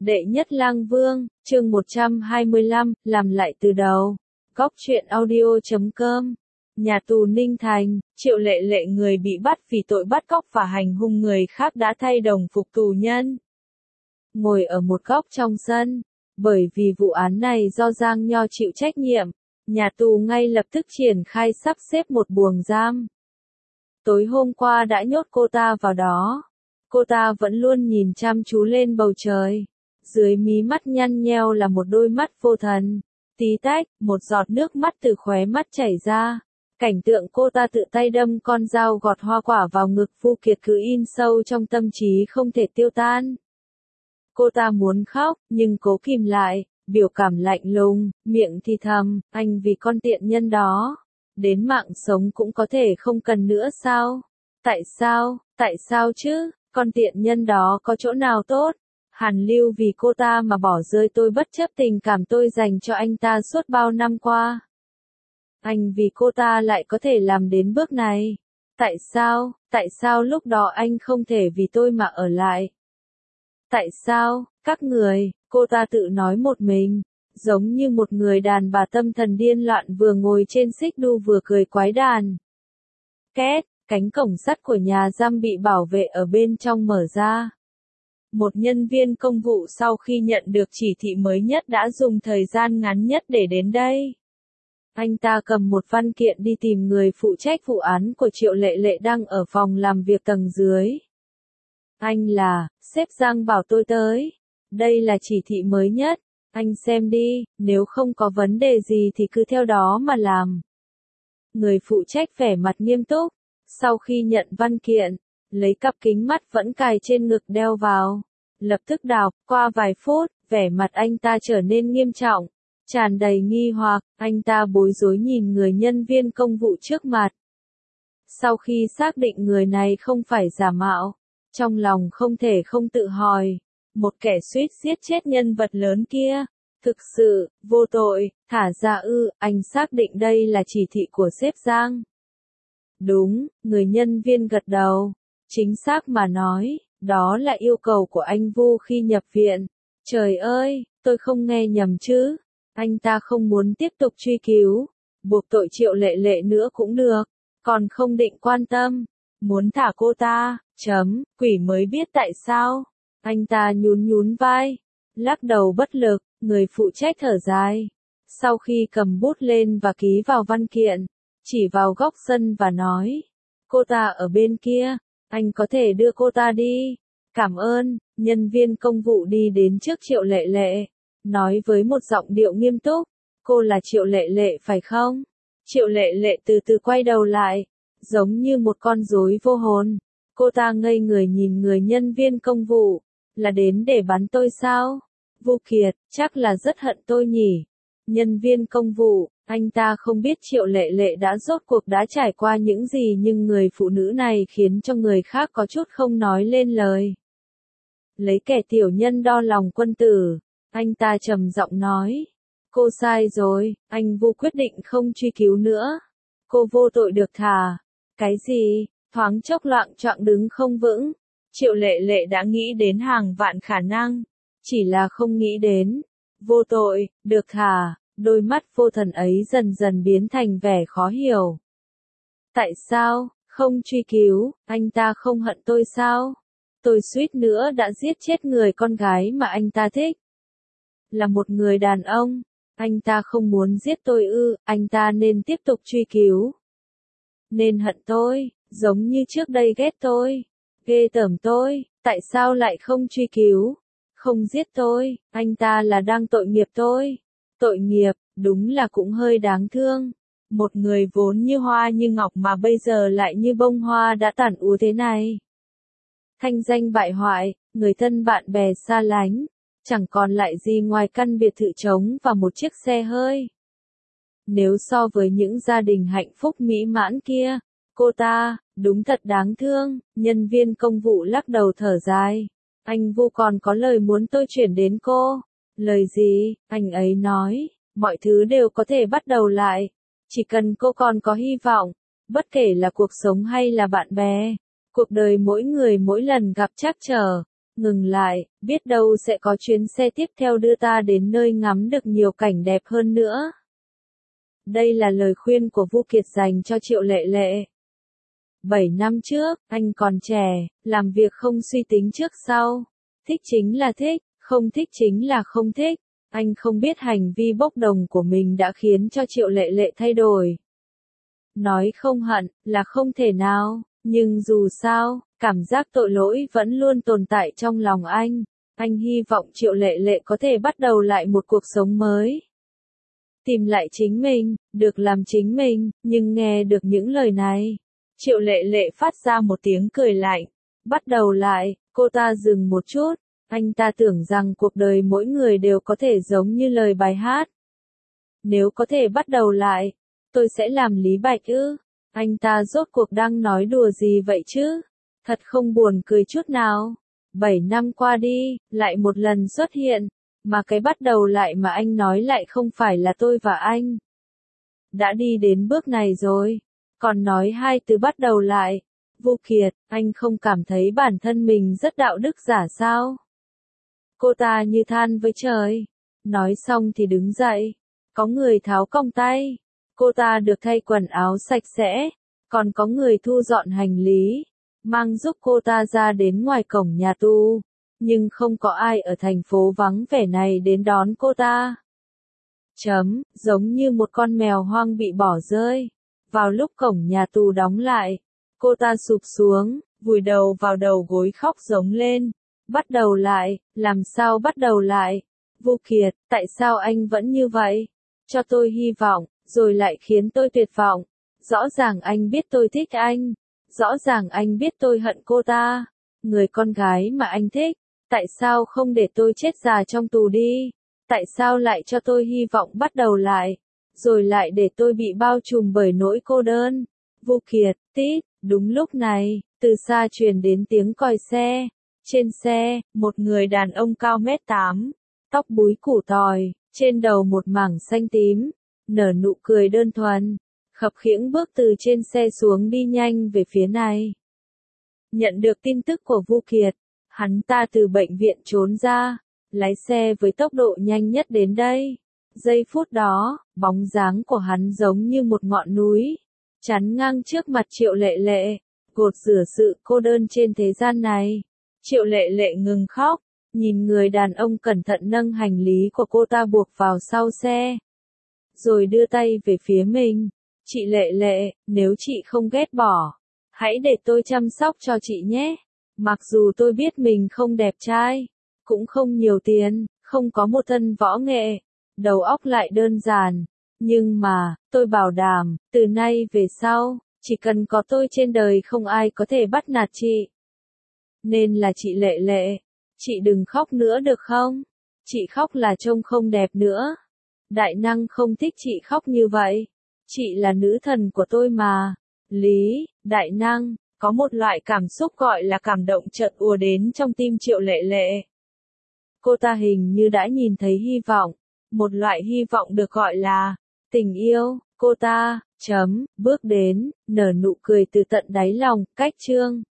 Đệ nhất lang vương, chương 125, làm lại từ đầu. Góc truyện audio.com. Nhà tù Ninh Thành, Triệu Lệ Lệ người bị bắt vì tội bắt cóc và hành hung người khác đã thay đồng phục tù nhân. Ngồi ở một góc trong sân, bởi vì vụ án này do Giang Nho chịu trách nhiệm, nhà tù ngay lập tức triển khai sắp xếp một buồng giam. Tối hôm qua đã nhốt cô ta vào đó. Cô ta vẫn luôn nhìn chăm chú lên bầu trời. Dưới mí mắt nhăn nheo là một đôi mắt vô thần. Tí tách, một giọt nước mắt từ khóe mắt chảy ra. Cảnh tượng cô ta tự tay đâm con dao gọt hoa quả vào ngực Vu Kiệt cứ in sâu trong tâm trí không thể tiêu tan. Cô ta muốn khóc, nhưng cố kìm lại, biểu cảm lạnh lùng, miệng thì thầm, anh vì con tiện nhân đó. Đến mạng sống cũng có thể không cần nữa sao? Tại sao chứ? Con tiện nhân đó có chỗ nào tốt? Hàn Lưu vì cô ta mà bỏ rơi tôi bất chấp tình cảm tôi dành cho anh ta suốt bao năm qua. Anh vì cô ta lại có thể làm đến bước này. Tại sao lúc đó anh không thể vì tôi mà ở lại? Tại sao, các người, cô ta tự nói một mình, giống như một người đàn bà tâm thần điên loạn vừa ngồi trên xích đu vừa cười quái đàn. Két, cánh cổng sắt của nhà giam bị bảo vệ ở bên trong mở ra. Một nhân viên công vụ sau khi nhận được chỉ thị mới nhất đã dùng thời gian ngắn nhất để đến đây. Anh ta cầm một văn kiện đi tìm người phụ trách vụ án của Triệu Lệ Lệ đang ở phòng làm việc tầng dưới. Anh là, sếp Giang bảo tôi tới. Đây là chỉ thị mới nhất. Anh xem đi, nếu không có vấn đề gì thì cứ theo đó mà làm. Người phụ trách vẻ mặt nghiêm túc. Sau khi nhận văn kiện, lấy cặp kính mắt vẫn cài trên ngực đeo vào. Lập tức đọc, qua vài phút, vẻ mặt anh ta trở nên nghiêm trọng. Tràn đầy nghi hoặc, anh ta bối rối nhìn người nhân viên công vụ trước mặt. Sau khi xác định người này không phải giả mạo, trong lòng không thể không tự hỏi, một kẻ suýt giết chết nhân vật lớn kia, thực sự, vô tội, thả ra ư, anh xác định đây là chỉ thị của sếp Giang. Đúng, người nhân viên gật đầu, chính xác mà nói, đó là yêu cầu của anh Vu khi nhập viện. Trời ơi, tôi không nghe nhầm chứ, anh ta không muốn tiếp tục truy cứu, buộc tội Triệu Lệ Lệ nữa cũng được, còn không định quan tâm, muốn thả cô ta, quỷ mới biết tại sao. Anh ta nhún vai, lắc đầu bất lực, người phụ trách thở dài. Sau khi cầm bút lên và ký vào văn kiện, chỉ vào góc sân và nói, cô ta ở bên kia, anh có thể đưa cô ta đi. Cảm ơn, nhân viên công vụ đi đến trước Triệu Lệ Lệ, nói với một giọng điệu nghiêm túc, cô là Triệu Lệ Lệ phải không? Triệu Lệ Lệ từ từ quay đầu lại, giống như một con rối vô hồn. Cô ta ngây người nhìn người nhân viên công vụ, là đến để bắn tôi sao? Vu Kiệt, chắc là rất hận tôi nhỉ? Nhân viên công vụ, anh ta không biết Triệu Lệ Lệ đã rốt cuộc đã trải qua những gì nhưng người phụ nữ này khiến cho người khác có chút không nói lên lời. Lấy kẻ tiểu nhân đo lòng quân tử, anh ta trầm giọng nói. Cô sai rồi, anh Vu quyết định không truy cứu nữa. Cô vô tội được thả. Cái gì? Thoáng chốc loạng choạng đứng không vững. Triệu Lệ Lệ đã nghĩ đến hàng vạn khả năng. Chỉ là không nghĩ đến. Vô tội, được thả. Đôi mắt vô thần ấy dần dần biến thành vẻ khó hiểu. Tại sao, không truy cứu, anh ta không hận tôi sao? Tôi suýt nữa đã giết chết người con gái mà anh ta thích. Là một người đàn ông, anh ta không muốn giết tôi ư, anh ta nên tiếp tục truy cứu. Nên hận tôi, giống như trước đây ghét tôi, ghê tởm tôi, tại sao lại không truy cứu, không giết tôi, anh ta là đang tội nghiệp tôi. Tội nghiệp, đúng là cũng hơi đáng thương. Một người vốn như hoa như ngọc mà bây giờ lại như bông hoa đã tàn úa thế này. Thanh danh bại hoại, người thân bạn bè xa lánh, chẳng còn lại gì ngoài căn biệt thự trống và một chiếc xe hơi. Nếu so với những gia đình hạnh phúc mỹ mãn kia, cô ta, đúng thật đáng thương, nhân viên công vụ lắc đầu thở dài. Anh Vu còn có lời muốn tôi chuyển đến cô. Lời gì? Anh ấy nói, mọi thứ đều có thể bắt đầu lại. Chỉ cần cô còn có hy vọng, bất kể là cuộc sống hay là bạn bè. Cuộc đời mỗi người mỗi lần gặp trắc trở, ngừng lại, biết đâu sẽ có chuyến xe tiếp theo đưa ta đến nơi ngắm được nhiều cảnh đẹp hơn nữa. Đây là lời khuyên của Vu Kiệt dành cho Triệu Lệ Lệ. 7 năm trước, anh còn trẻ, làm việc không suy tính trước sau. Thích chính là thích, không thích chính là không thích. Anh không biết hành vi bốc đồng của mình đã khiến cho Triệu Lệ Lệ thay đổi. Nói không hận, là không thể nào, nhưng dù sao, cảm giác tội lỗi vẫn luôn tồn tại trong lòng anh. Anh hy vọng Triệu Lệ Lệ có thể bắt đầu lại một cuộc sống mới. Tìm lại chính mình, được làm chính mình, nhưng nghe được những lời này. Triệu Lệ Lệ phát ra một tiếng cười lạnh. Bắt đầu lại, cô ta dừng một chút. Anh ta tưởng rằng cuộc đời mỗi người đều có thể giống như lời bài hát. Nếu có thể bắt đầu lại, tôi sẽ làm Lý Bạch ư? Anh ta rốt cuộc đang nói đùa gì vậy chứ? Thật không buồn cười chút nào. 7 năm qua đi, lại một lần xuất hiện, mà cái bắt đầu lại mà anh nói lại không phải là tôi và anh. Đã đi đến bước này rồi, còn nói hai từ bắt đầu lại. Vu Kiệt, anh không cảm thấy bản thân mình rất đạo đức giả sao? Cô ta như than với trời. Nói xong thì đứng dậy. Có người tháo còng tay. Cô ta được thay quần áo sạch sẽ. Còn có người thu dọn hành lý. Mang giúp cô ta ra đến ngoài cổng nhà tù. Nhưng không có ai ở thành phố vắng vẻ này đến đón cô ta. Giống như một con mèo hoang bị bỏ rơi. Vào lúc cổng nhà tù đóng lại, cô ta sụp xuống, vùi đầu vào đầu gối khóc giống lên. Bắt đầu lại, làm sao bắt đầu lại? Vu Kiệt, tại sao anh vẫn như vậy? Cho tôi hy vọng, rồi lại khiến tôi tuyệt vọng. Rõ ràng anh biết tôi thích anh. Rõ ràng anh biết tôi hận cô ta. Người con gái mà anh thích. Tại sao không để tôi chết già trong tù đi? Tại sao lại cho tôi hy vọng bắt đầu lại? Rồi lại để tôi bị bao trùm bởi nỗi cô đơn. Vu Kiệt, tít, đúng lúc này, từ xa truyền đến tiếng còi xe. Trên xe, một người đàn ông cao 1m8, tóc búi củ tỏi, trên đầu một mảng xanh tím, nở nụ cười đơn thuần, khập khiễng bước từ trên xe xuống đi nhanh về phía này. Nhận được tin tức của Vu Kiệt, hắn ta từ bệnh viện trốn ra, lái xe với tốc độ nhanh nhất đến đây. Giây phút đó, bóng dáng của hắn giống như một ngọn núi, chắn ngang trước mặt Triệu Lệ Lệ, gột rửa sự cô đơn trên thế gian này. Triệu Lệ Lệ ngừng khóc, nhìn người đàn ông cẩn thận nâng hành lý của cô ta buộc vào sau xe. Rồi đưa tay về phía mình. Chị Lệ Lệ, nếu chị không ghét bỏ, hãy để tôi chăm sóc cho chị nhé. Mặc dù tôi biết mình không đẹp trai, cũng không nhiều tiền, không có một thân võ nghệ, đầu óc lại đơn giản. Nhưng mà, tôi bảo đảm, từ nay về sau, chỉ cần có tôi trên đời không ai có thể bắt nạt chị. Nên là chị Lệ Lệ, chị đừng khóc nữa được không? Chị khóc là trông không đẹp nữa. Đại năng không thích chị khóc như vậy. Chị là nữ thần của tôi mà. Lý, đại năng, có một loại cảm xúc gọi là cảm động chợt ùa đến trong tim Triệu Lệ Lệ. Cô ta hình như đã nhìn thấy hy vọng. Một loại hy vọng được gọi là tình yêu. Cô ta, bước đến, nở nụ cười từ tận đáy lòng, cách chương.